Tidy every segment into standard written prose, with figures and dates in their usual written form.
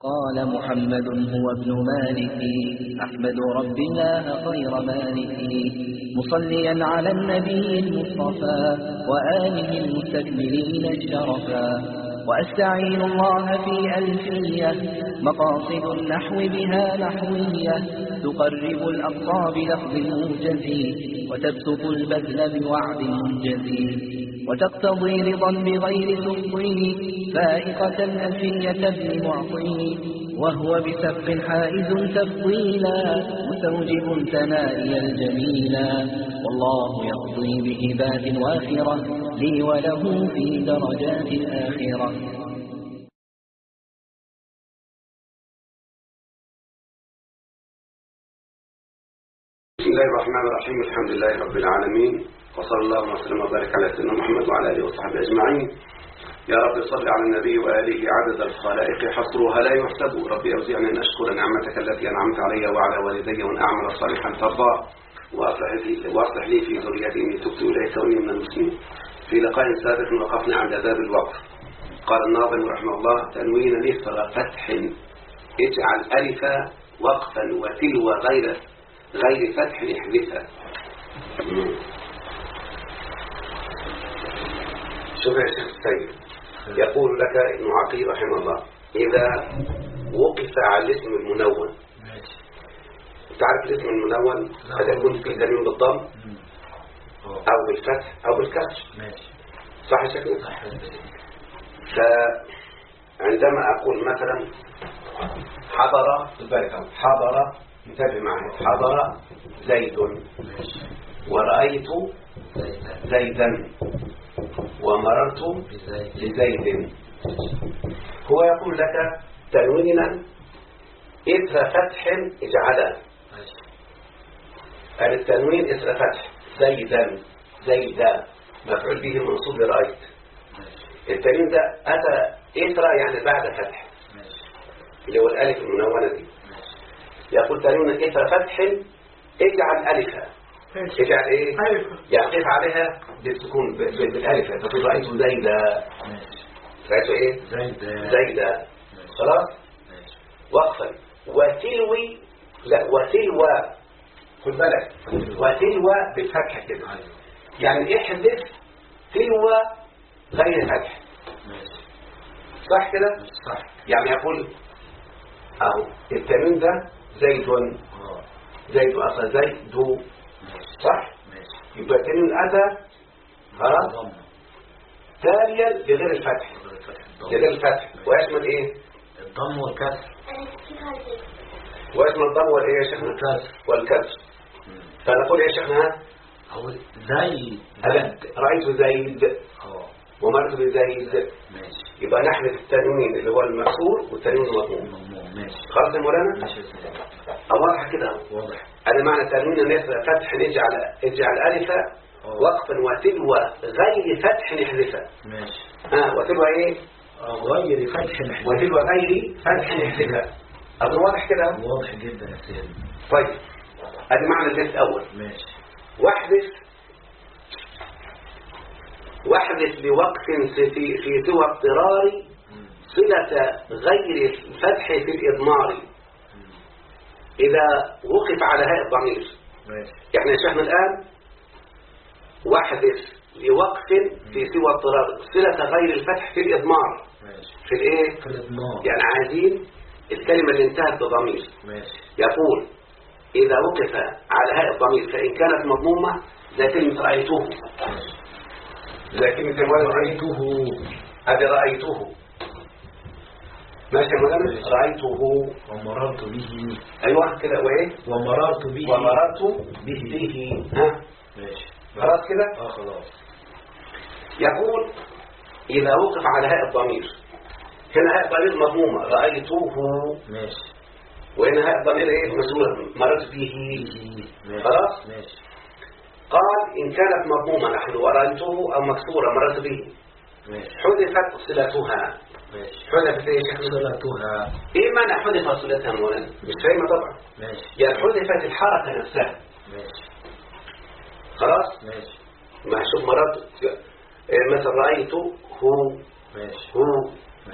قال محمد هو ابن مالك أحمد رب الله خير مالك مصليا على النبي المصطفى وآله المستكملين الشرفا وأستعين الله في ألفية مقاصد النحو بها نحوية تقرب الأقصى بلفظ موجز وتبسط البذل بوعد منجز وتقتضي رضا بغير تفضيل فائقة ألفية ابن معطي وهو بسبق حائز تفضيلا مستوجب ثنائي الجميلا والله يقضي بهبات وافرة لي وله في درجات الآخرة. بسم الله الرحمن الرحيم. الحمد لله رب العالمين وصلى الله وسلم وبارك على سيدنا محمد وعلى اله وصحبه اجمعين. يا رب صل على النبي واله عدد الخلائق حصرها لا يحسب. ربي اوزعني ان اشكر نعمتك التي انعمت علي وعلى والدي وان اعمل صالحا ترضاه واصلح لي في ذريتي اني تبت اليك واني من المسلمين. في لقاء سابق وقفنا عند باب الوقف. قال الناظم رحمه الله: تنوين مثل فتح اجعل الفا وقفا وتلو غير فتح احذفها. شوف يا شيخ السيد، يقول لك ابن عقيل رحمه الله: إذا وقف على الاسم المنون، تعرف الاسم المنون قد يكون فيه تنوين بالضم أو بالفتح أو بالكسر، صح يا شيخ؟ فعندما أقول مثلا حضر انتبه معي، حضر زيد ورأيت زيدا ومررت بزيد، هو يقول لك تنوينا إثر فتح اجعله. يعني التنوين إثر فتح زيدا مفعول به منصوب برأيت. التنوين ده أتى إثر يعني بعد فتح اللي هو الألف المنونة دي. يقول تنوين إثر فتح اجعل ألفا. اجعل ايه؟ يقف عليها بالسكون بالالف. تقول رأيت زيدا. رأيت ايه؟ زيدا. خلاص؟ وقفا. وتلوي، لا وتلوى، خد بالك، وتلوى بالفتح كده. يعني احذف تلوى غير فتح. صح كده؟ صح. يعني يقول اهو التنوين ده زيد اصلا زيد، صح؟ يبقى التنوين أتى خلاص تاليا لغير الفتح، ويشمل ايه؟ الضم والكسر. ويشمل الضم والايه يا شيخنا؟ والكسر. فنقول يا شيخنا هو زيد رأيت زيد ومرت بزيد. يبقى نحذف التنوين اللي هو المكسور والتنوين المضموم. خلاص يا مولانا؟ واضح كده؟ واضح. هذا معنى تنوين مثل فتح اجعل ألفا وقفا وتلوى غير فتح نحذفها. ماشي. وتلوى ايه؟ غير فتح نحذفها. وتلوى غير فتح نحذفها. أظن واضح كده؟ واضح جدا يا سيدي. طيب هذا معنى البيت الأول. ماشي. واحذف لوقف في سوى اضطرار صلة غير الفتح في الإضمار إذا وقف على هاء الضمير. يعني يا شيخنا الآن واحذف لوقف في سوى اضطرار صلة غير الفتح في الإضمار. في الإيه؟ في الإضمار. يعني عايزين الكلمة اللي انتهت بضمير. يقول إذا وقف على هاء الضمير فإن كانت مضمومة زي كلمة رأيته، زي كلمة رأيته، هذه رأيته. ماشي يا مولانا؟ رأيته ومررت به. أيوة كده. وإيه؟ ومررت به. ها ماشي. خلاص كده؟ خلاص. يقول إذا وقف على هاء الضمير، هنا هاء الضمير مضمومة رأيته. ماشي. وهنا هاء الضمير ايه؟ مسؤولة مررت به. خلاص؟ ماشي. قال إن كانت مضمومة نحن ورأيته أو مكسورة مررت به. ماشي. حذفت صلتها. ماشي. حذفت ايه يا شيخ؟ صلتها. ايه معنى حذفت صلتها مولانا؟ مش فاهمة طبعا. ماشي. يعني حذفت الحركة نفسها. ماشي. خلاص؟ ماشي. محسوب مررت مثل رأيته هو. ماشي. هو. ماشي.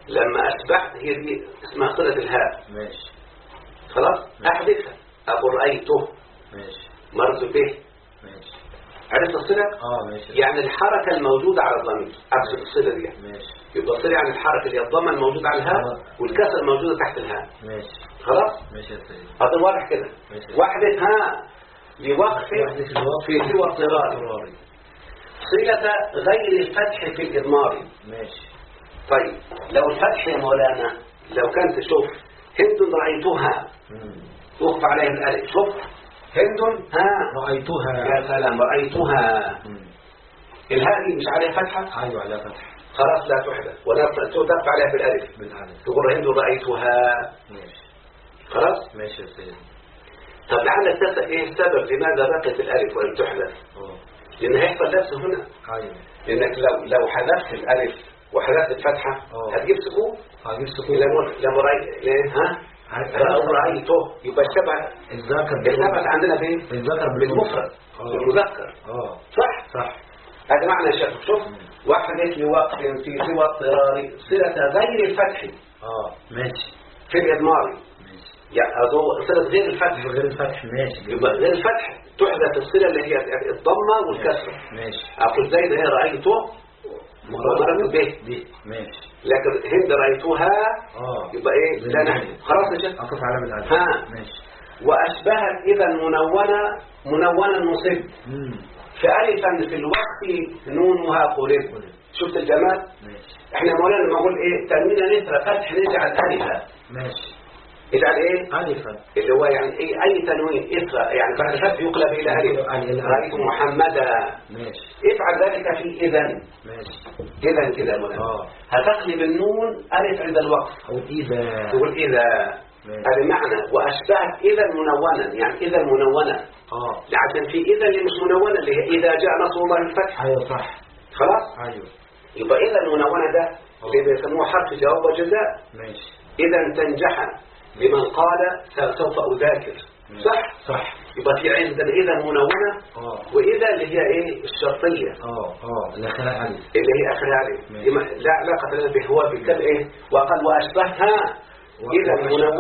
لما أشبهت هي دي اسمها صلة الهاء. ماشي. خلاص أحدثها. أقول رأيته. ماشي. مرت به. ماشي. عرفت الصلة؟ ماشي. يعني الحركة الموجودة على الضمير أقصد الصلة دي. ماشي. يبقى الصلة يعني الحركة اللي هي الضمة الموجودة على الهاء والكسر الموجودة تحت الهاء. ماشي. خلاص؟ ماشي يا سيدي. هذا واضح كده. وحدتها لوقف في سوى اضطراري صلة غير الفتح في الإضمار. ماشي. طيب لو الفتح يا مولانا لو كانت تشوف هند رأيتها وقف عليه الألف شوف هند رأيتها. يا سلام رأيتها. الهاء دي مش عليها فتحة؟ أيوة عليها فتحة. خلاص لا تحدث ولا تدفع عليها بالألف. تقول هند رأيتها. ماشي. خلاص؟ ماشي يا سيدي. طب لعلك تسأل ايه السبب لماذا بقت الألف ولم تحدث؟ لأن هيحصل نفسه هنا. أيوة. لأنك لو حذفت الألف وحذفت الفتحة هتجيب سكون. هتجيب سكون. لما رأيته يبقى الشبه الذكر عندنا فين؟ الذكر بالمفرد بالمذكر. صح. هذا معنى يا شيخ. شوف وحدت لوقف في سوى اضطراري صلة غير الفتح. ماشي. في الإضمار. يعني صلة غير الفتح. غير الفتح. ماشي. يبقى غير الفتح تحدث الصلة اللي هي الضمة والكسرة. ماشي. أقول زيد هي رأيته مرت به. ماشي. لكن هند رأيتها يبقى ايه لا نحن. خلاص يا شيخ. أقف على بالعدد. ماشي. وأشبهت إذا منونا نصب فألفا في الوقت نونها قلب. شفت الجمال؟ ماشي. احنا مولانا لما نقول ايه تنوين نثرى فتح نجعل ألفا. ماشي. اجعل ايه ألفا اللي هو يعني ايه أي تنوين إثرى يعني بعد الفتح يقلب إلى ألف. رأيت محمدا. ماشي. افعل ذلك في إذن. ماشي. إذن كده مولانا هتقلب النون ألف عند الوقف أو إذا تقول إذا. هذا معنى وأشبهت إذا منونا يعني إذا منونة. عشان في إذا اللي مش منونة اللي هي إذا جاء نصر الله الفتح. أيوة صح. خلاص. أيوة. يبقى إذا المنونة ده اللي بيسموه حرف جواب وجزاء. ماشي. إذا تنجح لمن قال سوف أذاكر. صح. يبقى في عندنا إذا منونة وإذا اللي هي إيه الشرطية. اللي آخرها ألف. اللي هي آخرها ألف. لا علاقة لنا به هو بالكلام إيه وقال وأشبهها إذا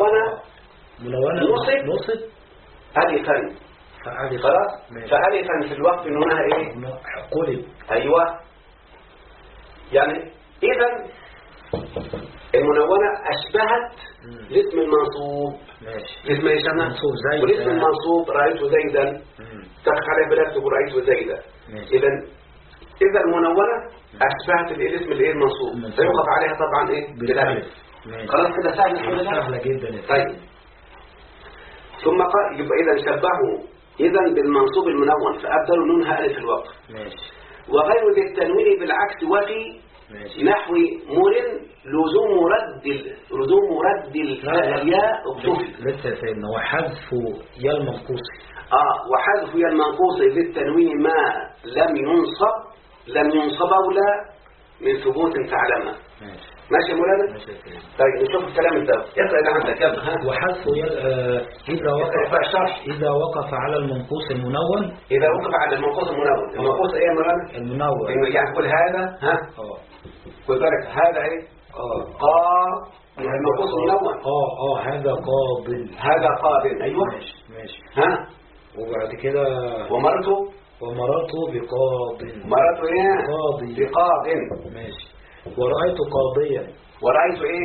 منونة نصب ألفا. خلاص. فألفا في الوقت نونها إيه قلب. أيوة. يعني إذا المنونة أشبهت الاسم المنصوب. ماشي. الاسم يشمع منصوب زيد. والاسم المنصوب رأيت زيدا. تقف عليه بلاك تقول رأيت زيدا. إذا المنونة أشبهت الاسم اللي المنصوب فيوقف عليها طبعا إيه بالألف. خلاص كده سهل الحمد لله. سهلة جدا. طيب ثم قال يبقى إذا شبهوا إذا بالمنصوب المنون فأبدلوا نونها ألف الوقف. ماشي. وغير ذي التنوين بالعكس وفي نحو مر لزوم رد الياء اكتفي. لسه يا سيدنا وحذف يا المنقوص. وحذف يا المنقوص بالتنوين ما لم ينصب أولى من ثبوت تعلمه. ماشي يا مولانا. طيب نشوف الكلام ده اقرأ اللي عندك يلا. وحذف إذا وقف على المنقوص المنون. إذا وقف على المنقوص المنون. المنقوص ايه يا مولانا؟ المنون. يعني كل هذا خد بالك هذا ايه المنقوص المنون. هذا قابل. هذا قابل. ايوه ماشي. وبعد كده ومررت بقاض. مررت ايه قاضي. بقاض. ماشي. ورأيت قاضيا. ورأيت ايه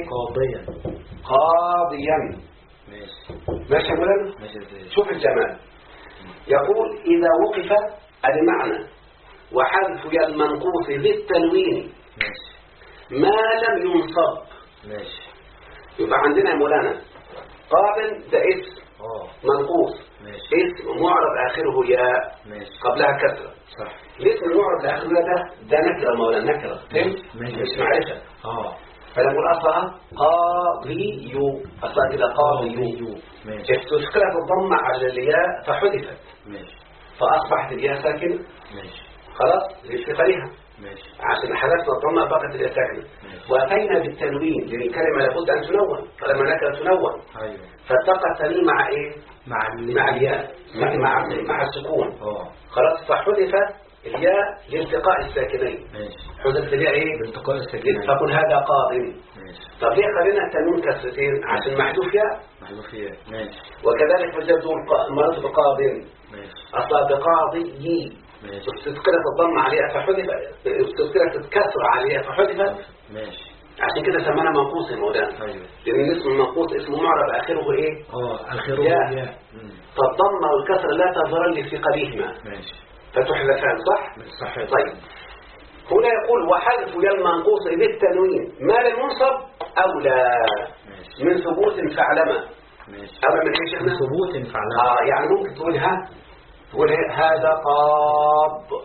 قاضيا. ماشي يا مولانا. شوف الجمال. يقول إذا وقف المعنى وحذف يا المنقوص للتنوين ما لم ينصب. يبقى عندنا يا مولانا قابل ده اسم منقوص. اسم معرب آخره ياء قبلها كسرة. الاسم المعرب آخره ده نكرة مولانا نكرة. مش معرفة. فنقول أصلها قاضي. أصلها كده قاضي. تشكلت الضمة على الياء فحذفت فأصبحت الياء ساكنة. خلاص لاشتغالها عشان حذفنا الضمة بقت الياء ساكنة. وأتينا بالتنوين لأن الكلمة لابد أن تنون فلما نكرة تنون فالتقى التنوين مع إيه مع الياء مع السكون. خلاص فحذف الياء لالتقاء الساكنين. ماشي. حذفت الياء ايه؟ بالتقاء الساكنين. فقل هذا قاض. ماشي. طب ليه خلينا التنوين كسرتين؟ عشان محذوف ياء. محذوف ياء. ماشي. وكذلك فجأة تقول مرات بقاض. ماشي. أصلا بقاضي. ماشي. تذكرة الضم عليها فحذف، تذكرة الكسر عليها فحذفت. ماشي. عشان كده سمانا منقوص يا مولانا. ايوه. لأن الاسم المنقوص اسمه معرب آخره ايه؟ آخره ياء. فالضم والكسر لا تظهران لثقلهما. ماشي. فتحذفان صح؟ صحيح. طيب هنا يقول وحذف يا المنقوص بالتنوين ما للمنصب أولى من ثبوت فعلما. ماشي. أولى من ايه شيخنا؟ من ثبوت فعلما. يعني ممكن تقولها تقول هذا قاب.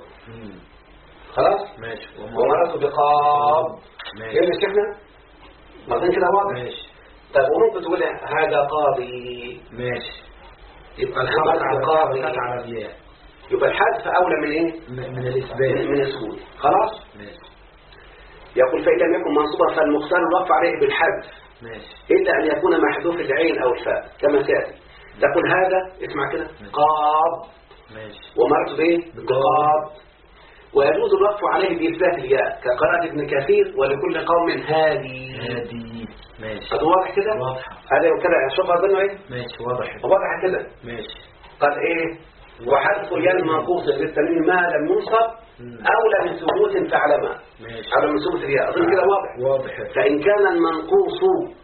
خلاص؟ ماشي. ومرته بقاب. ماشي. يا شيخنا مرتين كده واضح. ماشي. طيب وممكن تقول هذا قاضي. ماشي. يبقى الحذف على الياء. يبقى الحذف أولى من ايه؟ من الإثبات. من الثبوت. خلاص؟ ماشي. يقول فإن لم يكن منصوبا فالمختار الوقف عليه بالحذف. ماشي. إلا أن يكون محذوف العين أو الفاء كما سيأتي. تقول هذا اسمع كده قاب. ماشي. ومرته بايه؟ بقاب. ويجوز الوقف عليه بإثبات الياء كقراءة ابن كثير ولكل قوم هادي. ماشي. هذا واضح كده؟ واضح. هذا كده شوف أظنه ايه؟ ماشي. واضح. واضح كده. ماشي. قال ايه؟ وحذف الياء المنقوص بالتنوين ما لم ينصب أولى من ثبوت فعلما. ماشي. أولى من ثبوت الياء. أظن كده واضح. واضح. فإن كان المنقوص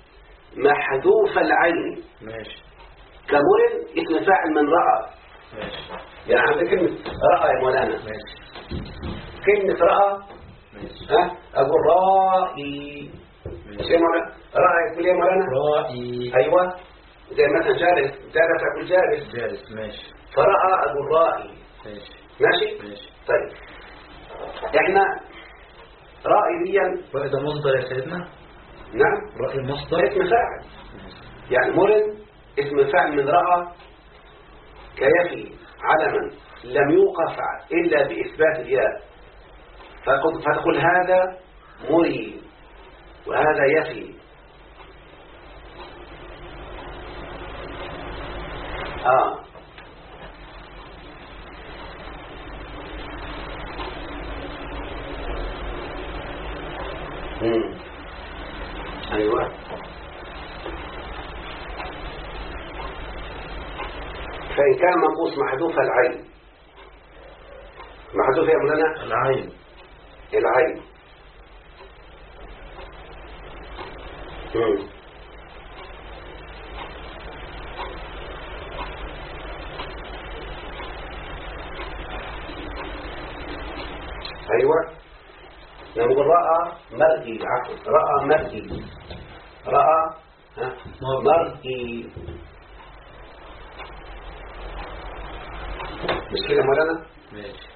محذوف العين. ماشي. كمر اسم فاعل من رأى. ماشي. يعني عندك كلمة رأى يا مولانا. ماشي. كلمة رأى. ماشي. أقول رأي. ماشي يا مولانا. رأى يقول يا مولانا رأي. أيوة زي مثلا جالس أقول جالس. جالس. ماشي. فرأى أقول رأي. ماشي. ماشي. ماشي. طيب احنا رأي دي ده مصدر يا سيدنا. نعم رأي مصدر اسم فاعل. يعني مرن اسم فاعل من رأى كيفي علما لم يوقف إلا بإثبات الياء. فتقول هذا مري وهذا يفي. أيوة. فإن كان منقوص محذوف العين. محذوف يا مولانا العين. العين. أيوة. نقول رأى مرئي. عفوا رأى مرئي. رأى مرئي. مش كده مولانا؟ ماشي.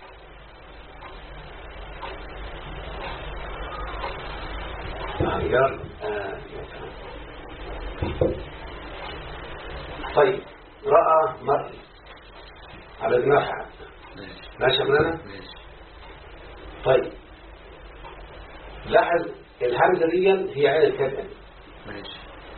طيب رأى مرئي على النافع. ماشي يا مولانا؟ ماشي. طيب لاحظ الهمزة دي هي عين الكلمة. ماشي.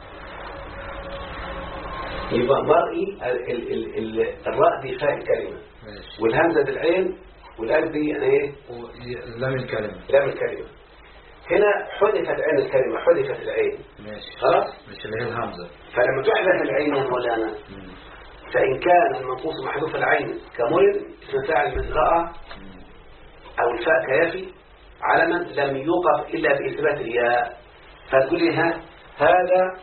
يبقى مرئي الراء دي فاء الكلمة. ماشي. والهمزة بالعين والالف دي ايه؟ لام الكلمة. لام الكلمة. هنا حذفت عين الكلمة. حذفت العين. ماشي. خلاص؟ مش اللي هي الهمزة. فلما تحذف العين يا مولانا فإن كان المنقوص محذوف العين كمرن اسم فاعل من رأى أو الفاء كيفي علما لم يوقف إلا بإثبات الياء. فتقول لي هذا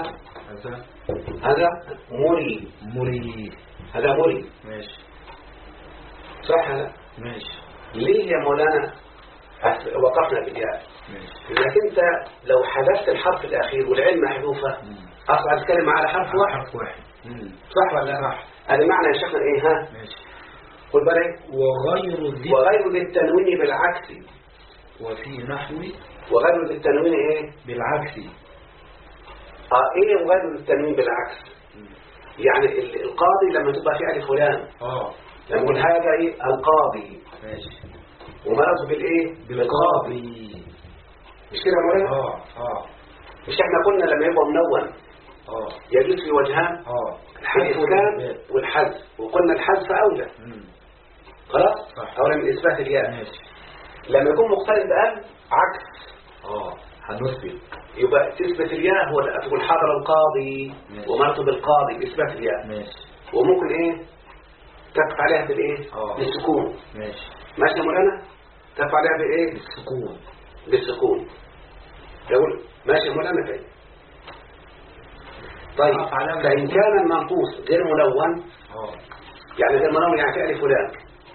مري. مري. هذا مري. ماشي. صح هذا؟ ماشي. ليه يا مولانا وقفنا بالياء؟ لأنك أنت لو حذفت الحرف الأخير والعين محذوفة أصعد الكلمة على حرف واحد. حرف واحد. صح ولا لا؟ صح. هذا معنى يا شيخنا إيه ماشي. قل بالك وغير ذي التنوين بالعكس. وفي نحو وغير ذي التنوين إيه؟ بالعكس. إيه وغير ذي التنوين بالعكس؟ يعني القاضي لما تبقى فيه ألف ولام. لما نقول هذا إيه؟ القاضي. ماشي. ومرض بالإيه؟ بالقاضي. مش كده يا مولانا؟ مش احنا قلنا لما يبقى منون يجوز في وجهان الإسكان والحذف. وقلنا الحذف أولى. خلاص أولا من إثبات الياء. ماشي. لما يكون مقترن بأل عكس هنثبت. يبقى تثبت الياء هو تقول حضر القاضي ومرت بالقاضي بإثبات الياء. ماشي. وممكن إيه تقف عليها بالإيه بالسكون. ماشي يا مولانا تقف عليها بالإيه بالسكون. يقول ماشي يا مولانا فين. طيب فإن كان المنقوص غير ملون يعني غير ملون يعني فعل فلان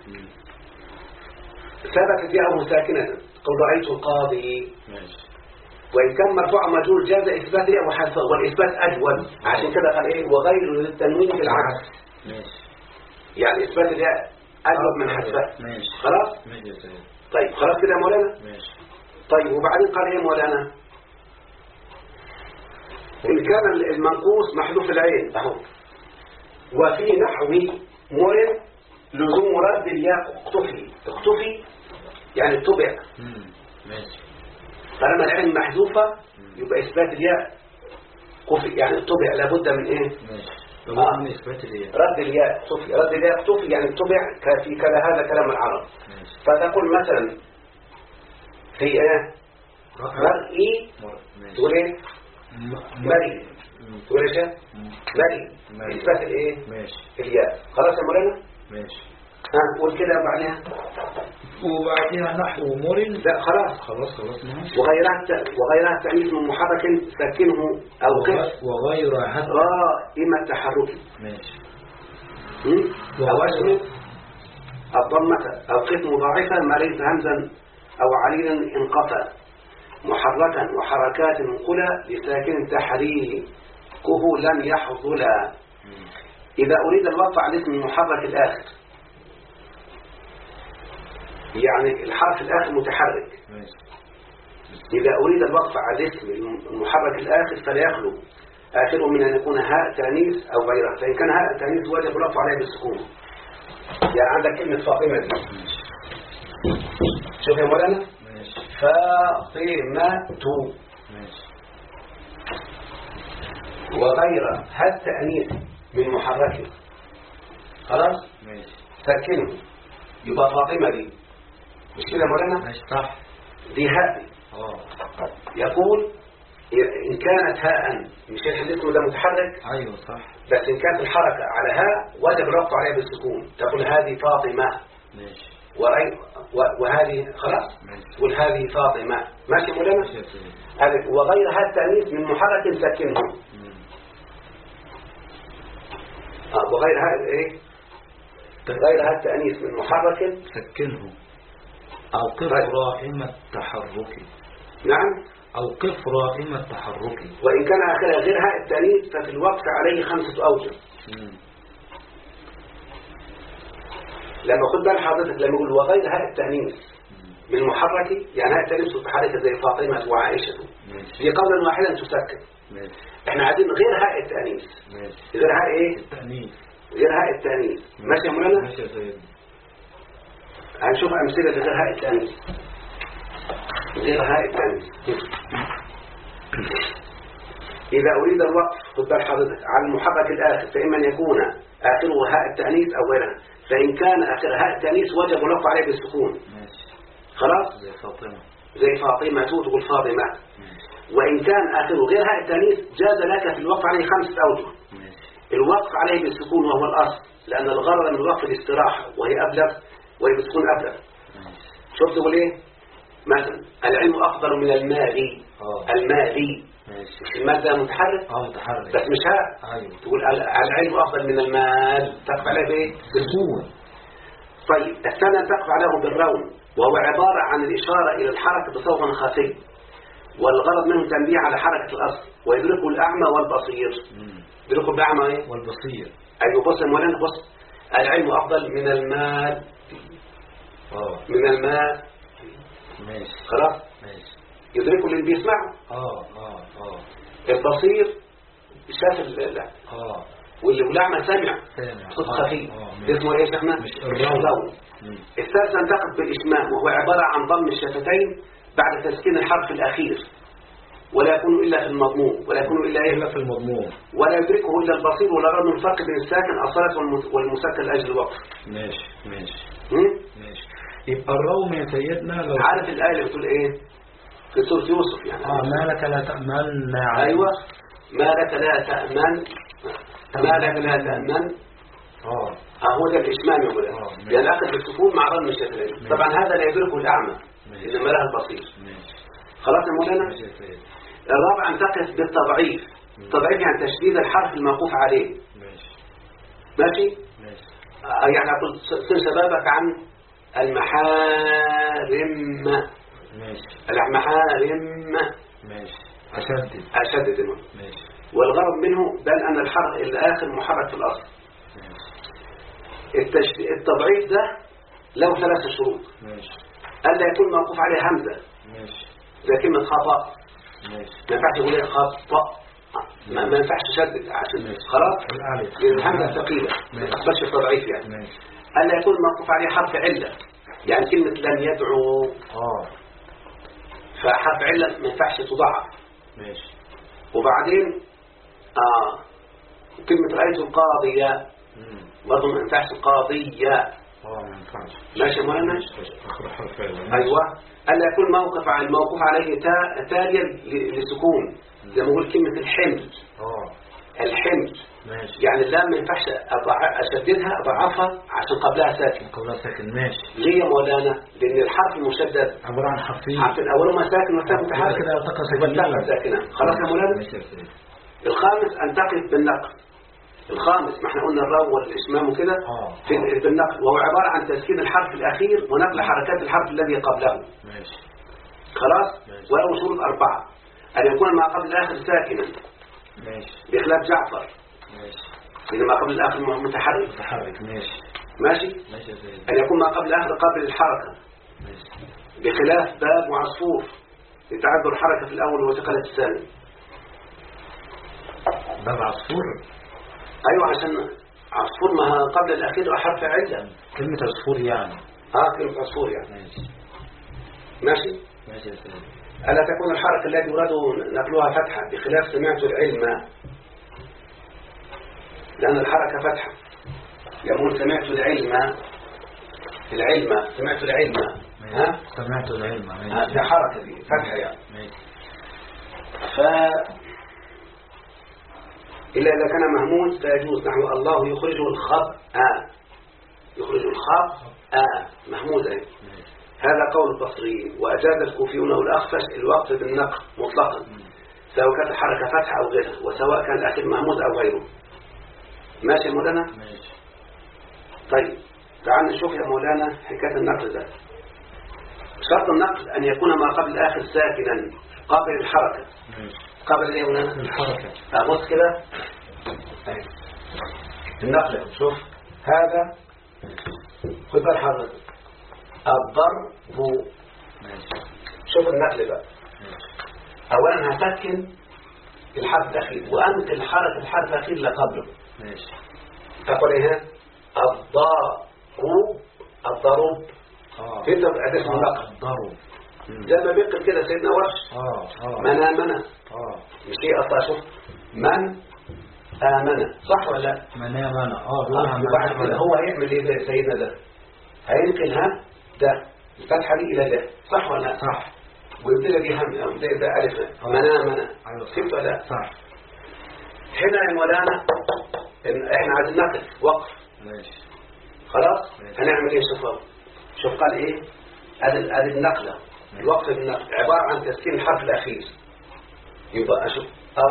ثبتت ياءه ساكنة قل رأيت القاضي. وإن كان مرفوع مجهول جاز إثبات الياء وحذفها والإثبات أجود عشان كده قال إيه وغير للتنوين بالعكس. يعني إثبات الياء أجود من حذفها. خلاص. طيب خلاص كده يا مولانا. طيب وبعدين قال إيه يا مولانا إن كان المنقوص محذوف العين أهو وفي نحو مرن لزوم رد الياء اختفي يعني الطبع. طالما العين محذوفة يبقى إثبات الياء قفي يعني الطبع لابد من إيه من إثبات الياء رد الياء اختفي يعني الطبع في كذا هذا كلام العرب. فتقول مثلا في إيه مرئي تقول إيه مري تقول إيش مري إثبات الإيه الياء. خلاص يا مولانا. قول كده وبعدها نحو مرن. لا خلاص وغيرها التأنيث من محرك ساكنه أو قف وغيرها إما التحرك أو اسم الضمة أو قف مضاعفة ما ليس همزا أو عليلا انقطع محركا وحركات منقلة لساكن تحريكه لم يحصل. إذا أريد الوقف على الاسم المحرك الآخر يعني الحرف الآخر متحرك. إذا أريد الوقف على الاسم المحرك الآخر فلا يخلو آخره من أن يكون هاء تانيث أو غيرها. فإن كان هاء تانيث واجب الوقف عليه بالسكون. يعني عندك كلمة فاطمة دي شوف يا مولانا فاطمة وغير هاء تانيث من محرك خلاص سكنه يبقى فاطمة دي مش كده يا مولانا صح دي هاء يقول إن كانت هاء مش الاسم ده متحرك أيوة صح بس إن كانت الحركة على هاء وجب الرفع عليها بالسكون تقول هذه فاطمة وهذه خلاص تقول هذه فاطمة ماشي مولانا وغير هاء التأنيث من محرك سكنه وغير هاء ايه غير هاء التأنيث من محرك سكنه أو قف رائم التحرك. نعم أو قف رائم التحرك. وإن كان آخرها غير هاء التأنيث ففي الوقت عليه 5 أوجه. لما خد بال حضرتك لما يقول وغير هاء التأنيث من محرك يعني هاء التأنيث متحركة زي فاطمة وعائشة في قولا واحدا تسكن. احنا عايزين غير هاء التأنيث. غير هاء ايه التأنيث غير هاء التأنيث. ماشي يا مولانا ماشي يا سيدي. هنشوف أمثلة لغير هاء التأنيث. غير هاء التأنيث إذا أريد الوقف خد بال حضرتك على المحرك الآخر فإما أن يكون آخره هاء التأنيث أو غيرها. فإن كان آخر هاء التأنيث وجب الوقف عليه بالسكون. خلاص زي فاطمة تقول فاطمة. وإن كان آخره غير هاء التأنيث جاز لك في الوقف عليه 5 أوجه. الوقف عليه بالسكون وهو الأصل لأن الغرض من الوقف الاستراحة وهي أبلغ وهي بالسكون أبلغ. شفت تقول إيه مثلا العلم أفضل من المال. المالي المال ده متحرك بس مش هاء. تقول العلم أفضل من المال تقف عليه بإيه بالسكون. طيب الثاني تقف عليه بالروم وهو عبارة عن الإشارة إلى الحركة بصوت خفي والغرض منه تنبيه على حركة الأصل ويدركه الأعمى والبصير. يدركه الأعمى إيه والبصير. أيوة بص مولانا بص العلم أفضل من المال. من المال ماشي خلاص ماشي يدركه اللي بيسمعه. البصير شاف والأعمى سمع صوت خفي اسمه ايه يا شيخنا الروم. الثالث تنتقد بالإشمام وهو عبارة عن ضم الشفتين بعد تسكين الحرف الأخير ولا يكون إلا في المضموم، ولا يكون إلا في المضموم، ولا يدركه إلا البصير، ولا رد الفرق بين الساكن الصلاة والمسكن لأجل الوقف. ماشي. يبقى الروم يا سيدنا لو عارف الآية اللي بتقول إيه في سورة يوسف يعني ما لك لا تأمن. أيوة، ما لك لا تأمن، ما لك لا تأمن. هو ده الإشمام يقول يعني أخذ بالسكون مع ضم الشفتين. طبعا هذا لا يدركه الأعمى إنما له البصير. خلاص يا مولانا. الرابع أن تقف بالتضعيف. التضعيف يعني تشديد الحرف الموقوف عليه. ماشي. يعني أقول صل شبابك عن المحارم. المحارم. أشدد منه. والغرض منه بل أن الحرف الآخر محرك في الأصل. التضعيف ده له 3 شروط. ألا يكون موقوف عليه همزة زي كلمة خطأ. ما ينفعش يقول ايه خطأ، ما ينفعش شدد عشان خلاص الهمزة ثقيلة ما تقبلش التضعيف يعني. ألا يكون موقوف عليه حرف علة، يعني كلمة لم يدعو فحرف علة ما ينفعش تضعف. وبعدين كلمة رأيت القاضية برضه ما ينفعش قاضية. ماشي يا مولانا. أيوة. ألا يكون الموقوف عليه تاليا لسكون زي ما نقول كلمة الحمل. الحمل يعني اللام ما ينفعش أشددها أضعفها عشان قبلها ساكن. ليه يا مولانا؟ لأن الحرف المشدد عبارة عن حرفين، حرف أولهما ساكن والثاني متحرك والثالث ساكنة. خلاص يا مولانا. الخامس أن تقف بالنقل. الخامس ما احنا قلنا الراو والإشمام وكده بالنقل، وهو عبارة عن تسكين الحرف الأخير ونقل حركات الحرف الذي قبله. خلاص. وله شروط 4: أن يكون ما قبل الآخر ساكنا بخلاف جعفر لأن ما قبل الآخر متحرك. ماشي. أن يكون ما قبل الآخر قابل للحركة بخلاف باب وعصفور لتعذر الحركة في الأول وثقلة الثاني. باب عصفور؟ أيوة عشان عصفور ما قبل الأخير حرف علة. كلمة عصفور يعني كلمة عصفور يعني. ماشي. ألا تكون الحركة التي يراد نقلها فتحة بخلاف سمعت العلم، لأن الحركة فتحة. يقول سمعت العلم سمعت العلم ده حركة دي فتحة يعني. إلا إذا كان مهموز فيجوز نحو الله يخرج الخبء مهموزة. هذا قول البصريين. وأجاز الكوفيون والأخفش الوقف بالنقل مطلقا سواء كانت الحركة فتحة أو غيرها، وسواء كان الأخير مهموز أو غيره. ماشي يا مولانا. طيب تعال نشوف يا مولانا حكاية النقل ده. شرط النقل أن يكون ما قبل الآخر ساكنا قابل الحركة. قبل ايه هنا الحركة. ابص كده النقل. شوف هذا خد بال حضرتك الضرب. شوف النقل بقى. اولا هسكن الحرف الاخير وانقل الحرف الاخير اللي قبله. تقول ايه الضرب انت بقى اسمه نقل. الضرب زي ما بيقل كده سيدنا ورش منا مش هي أصلا. شوف من آمن صح ولا لا؟ من آمن وبعد كده هو هيعمل ايه سيدنا ده؟ هينقل ده الفتحة دي إلى ده صح ولا لا؟ صح. ويبتدي دي هم ده ألف من آمن. شفت ولا لا؟ صح. هنا يا مولانا احنا عايزين نقل وقف. خلاص. هنعمل ايه؟ شوف قال ايه؟ ادي النقلة الوقف بالنقل عبارة عن تسكين الحرف الأخير. يبقى أشوف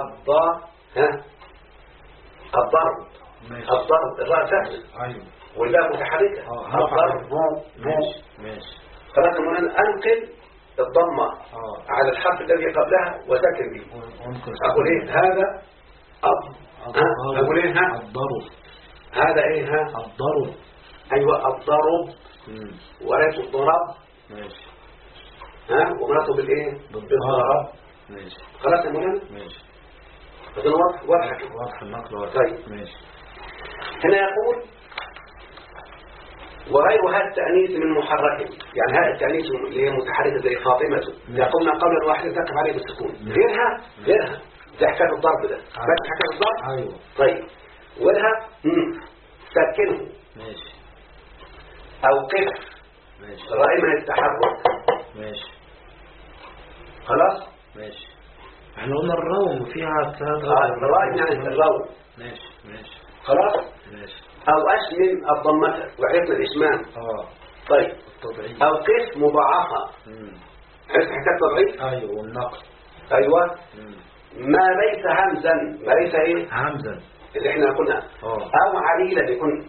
الضرب الراء ساكنة والباء متحركة. الضرب ماشي. خلاص يا مولانا أنقل الضمة على الحرف الذي قبلها وساكن به. أقول إيه هذا أقول إيه الضرب. هذا إيه الضرب. أيوة الضرب وليس الضرب. ماشي. ومراته بالإيه بالضرب. ماشي. خلاص يا مولانا. ماشي. أظن واضح النقل. طيب. ماشي. هنا يقول وغيرها التأنيث من محرك، يعني هذا التأنيث اللي هي متحركة زي فاطمة إذا قلنا قولا واحدا تقف عليه بالسكون. غيرها ده حكاية الضرب ده، بس حكاية الضرب. أيوه. طيب غيرها سكنه ماشي أو قف ماشي دائما التحرك. ماشي خلاص. ماشي. احنا قلنا الروم فيها ثلاث الروائم يعني الروم. ماشي ماشي. خلاص. ماشي. أو أشمم الضمة وعرفنا الإشمام. طيب التضعيف. أو قف مضاعفة. عرفت حكاية التضعيف؟ أيوه. والنقل. أيوه. ما ليس همزا، ما ليس إيه؟ همزا اللي احنا قلنا. أو عليلا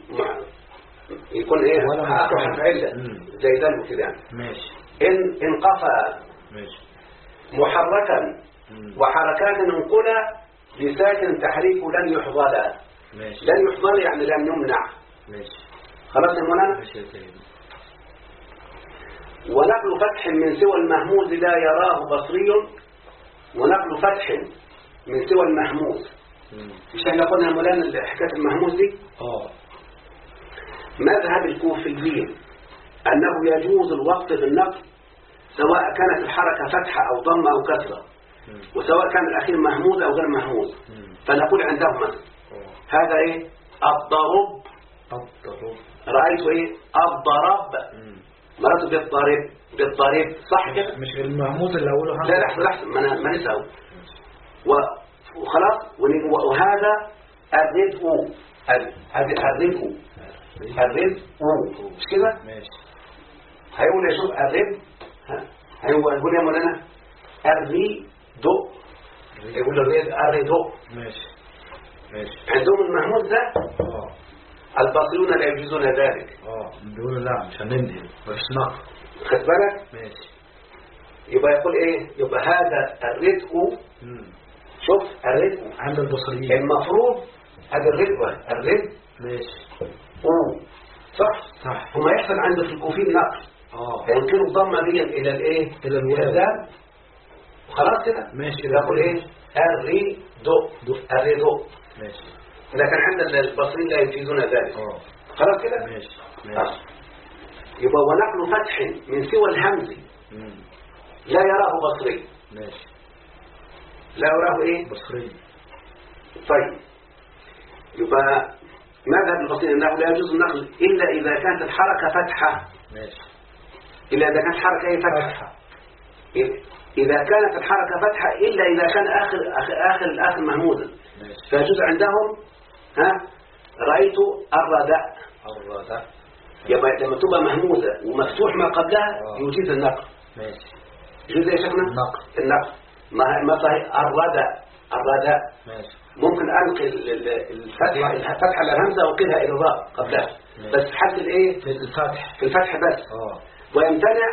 يكون إيه؟ آخر حرف علة زي ذلك كده يعني. ماشي. إن قفى. ماشي. محركا وحركات انقلة بساكن تحريك لن يحضل. ماشي. لن يحضل يعني لن يمنع. ماشي. خلاص يا مولانا. ماشي. ونقل فتح من سوى المهموز لا يراه بصري. ونقل فتح من سوى المهموز. مش احنا قلنا يا مولانا حكاية المهموز دي؟ مذهب الكوفيين أنه يجوز الوقف بالنقل سواء كانت الحركة فتحة أو ضمة أو كسرة، وسواء كان الأخير مهموز أو غير مهموز. فنقول عندهم هذا إيه؟ الضرب. رأيت إيه؟ الضرب. مرات بالضرب صح كده؟ مش المهموز اللي أوله همزة. لا لحظة ما نسأل. وخلاص. وهذا الرزق. الرزق مش كده؟ ماشي. هيقول يشوف الرزق. هيقول يا مولانا الريدو. يقول الريدو. ماشي. ماشي. عندهم المهموز ده الباطلون لا يجوزون ذلك. بيقولوا لا مش هننهي مفيش نقل. خد بالك. ماشي. يبقى يقول ايه؟ يبقى هذا الرزق. شوف الرزق عند البصريين المفروض هذا الرزق. ماشي. صح. هم يحصل عنده في الكوفيين نقل. ينقلوا الضمه دي الى الايه؟ الى الواو. خلاص كده. ماشي. يقول ايه؟ الريدو. ماشي. لكن عند البصريين لا يجيزون ذلك. خلاص كده. ماشي. يبقى ونقل فتح من سوى الهمز لا يراه بصري. ماشي. لا يراه ايه؟ بصري. طيب يبقى ماذا البصري انه لا يجوز النقل الا اذا كانت الحركه فتحه. ماشي. الا اذا كانت الحركه ايه؟ فتحه. اذا كانت الحركه فتحه الا اذا كان اخر مهموزا. فيجوز عندهم رأيت الرداء. يبقى لما تبقى مهموزة ومفتوح ما قبلها يجيز النقل. ماشي. يجوز يا شيخنا؟ النقل. ما صحيح الرداء. ماشي. ممكن أنقل الفتحة للهمزة وأنقلها إلى الراء قبلها. بس في حالة الإيه؟ في الفتح بس. ويمتنع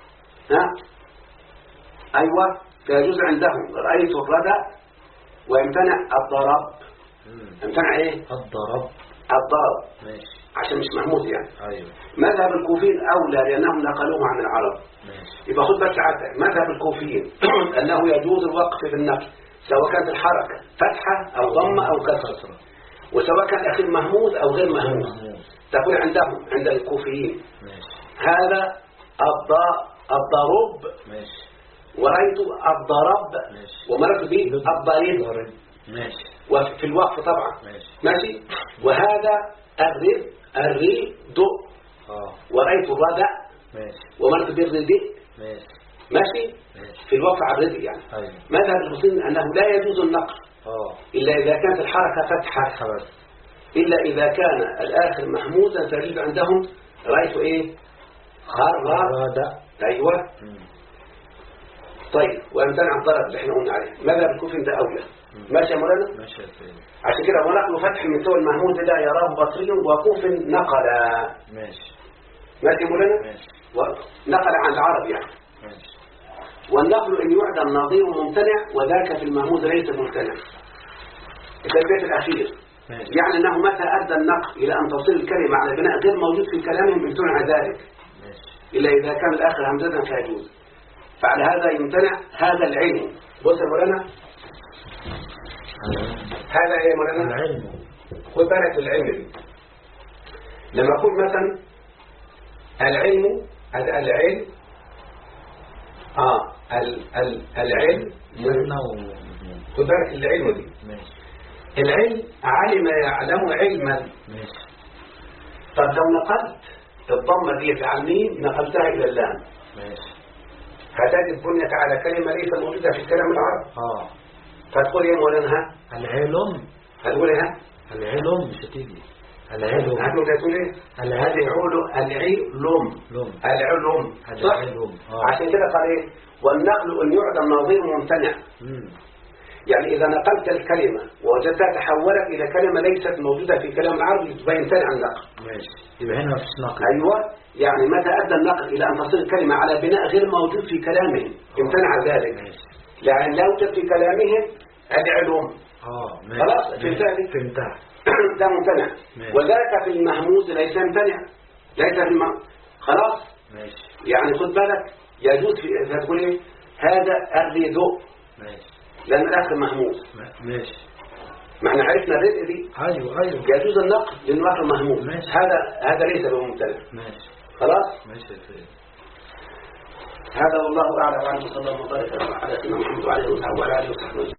أيوة. فيجوز عندهم رأيت الرداء ويمتنع الضرب. يمتنع ايه؟ الضرب. ماشي. عشان مش مهموز يعني. ايوه. مذهب الكوفيين اولى لانهم نقلوه عن العرب. ماشي. يبقى خد بس عندك مذهب الكوفيين انه يجوز الوقف بالنقل سواء كانت الحركه فتحه او ضمه او كسره، وسواء كان الاخير مهموز او غير مهموز. تقول عندهم عند الكوفيين هذا الضرب. ماشي. ورأيت الضرب. ماشي. ومرت به الضرب. ماشي. وفي الوقف طبعا. ماشي. وهذا الريد. ورأيت الردع. ومرت به الردء. ماشي. في الوقف على الردء يعني. ماذا المسلم أنه لا يجوز النقل إلا إذا كانت الحركة فتحة بس. إلا إذا كان الآخر محموزا فيجوز عندهم رأيت إيه؟ الردع. أيوة. طيب ويمتنع الضرب اللي احنا قلنا عليه. ماذا بالكوفين ده أولى. ماشي يا مولانا؟ ماشي يا سيدي. عشان كده ونقل فتح من سوى المهموز لا يراه بصري وكوف نقل. ماشي. ماشي يا مولانا؟ ماشي. ونقل عن العرب يعني. ماشي. والنقل إن يعدم نظير ممتنع وذاك في المهموز ليس ممتنع. ده البيت الأخير. ماشي. يعني أنه متى أدى النقل إلى أن تصل الكلمة على بناء غير موجود في كلامهم امتنع ذلك. ماشي. إلا إذا كان الآخر همزة فيجوز. فعلى هذا يمتنع هذا العلم. بص يا مولانا. هذا يا مولانا العلم. خد بالك العلم. لما أقول مثلا العلم العلم العلم خد بالك العلم دي العلم علم يعلم علما. طب لو نقلت الضمة دي على الميم نقلتها إلى اللام هتجد بنية على كلمة ليست موجودة في الكلام العربي. فتقول ايه مولانا؟ العلم. هتقولها؟ العلم مش هتيجي. العلم. هتقول ايه؟ العلم. صح؟ عشان كده قال ايه؟ والنقل ان يعدم نظير ممتنع. يعني إذا نقلت الكلمة ووجدتها تحولت إلى كلمة ليست موجودة في كلام العربي فيمتنع النقل. ماشي. يبقى هنا مفيش نقل. أيوة. يعني متى أدى النقل إلى أن تصير الكلمة على بناء غير موجود في كلامهم امتنع ذلك. لأن لا يوجد في كلامهم العلوم. خلاص فهمتها. ده ممتنع. وذاك في المهموز ليس يمتنع. ليس في خلاص. ماشي. يعني خد بالك يجوز في تقول إيه؟ هذا الردء. ماشي. لأن الآخر مهموز. ماشي. ما احنا عرفنا الرزق دي. ايوه يجوز النقل للنقل مهموز. هذا ليس بممتنع. ماشي. خلاص. ماشي. هذا والله اعلم. وصلى الله وبارك على سيدنا محمد وعلى اله وصحبه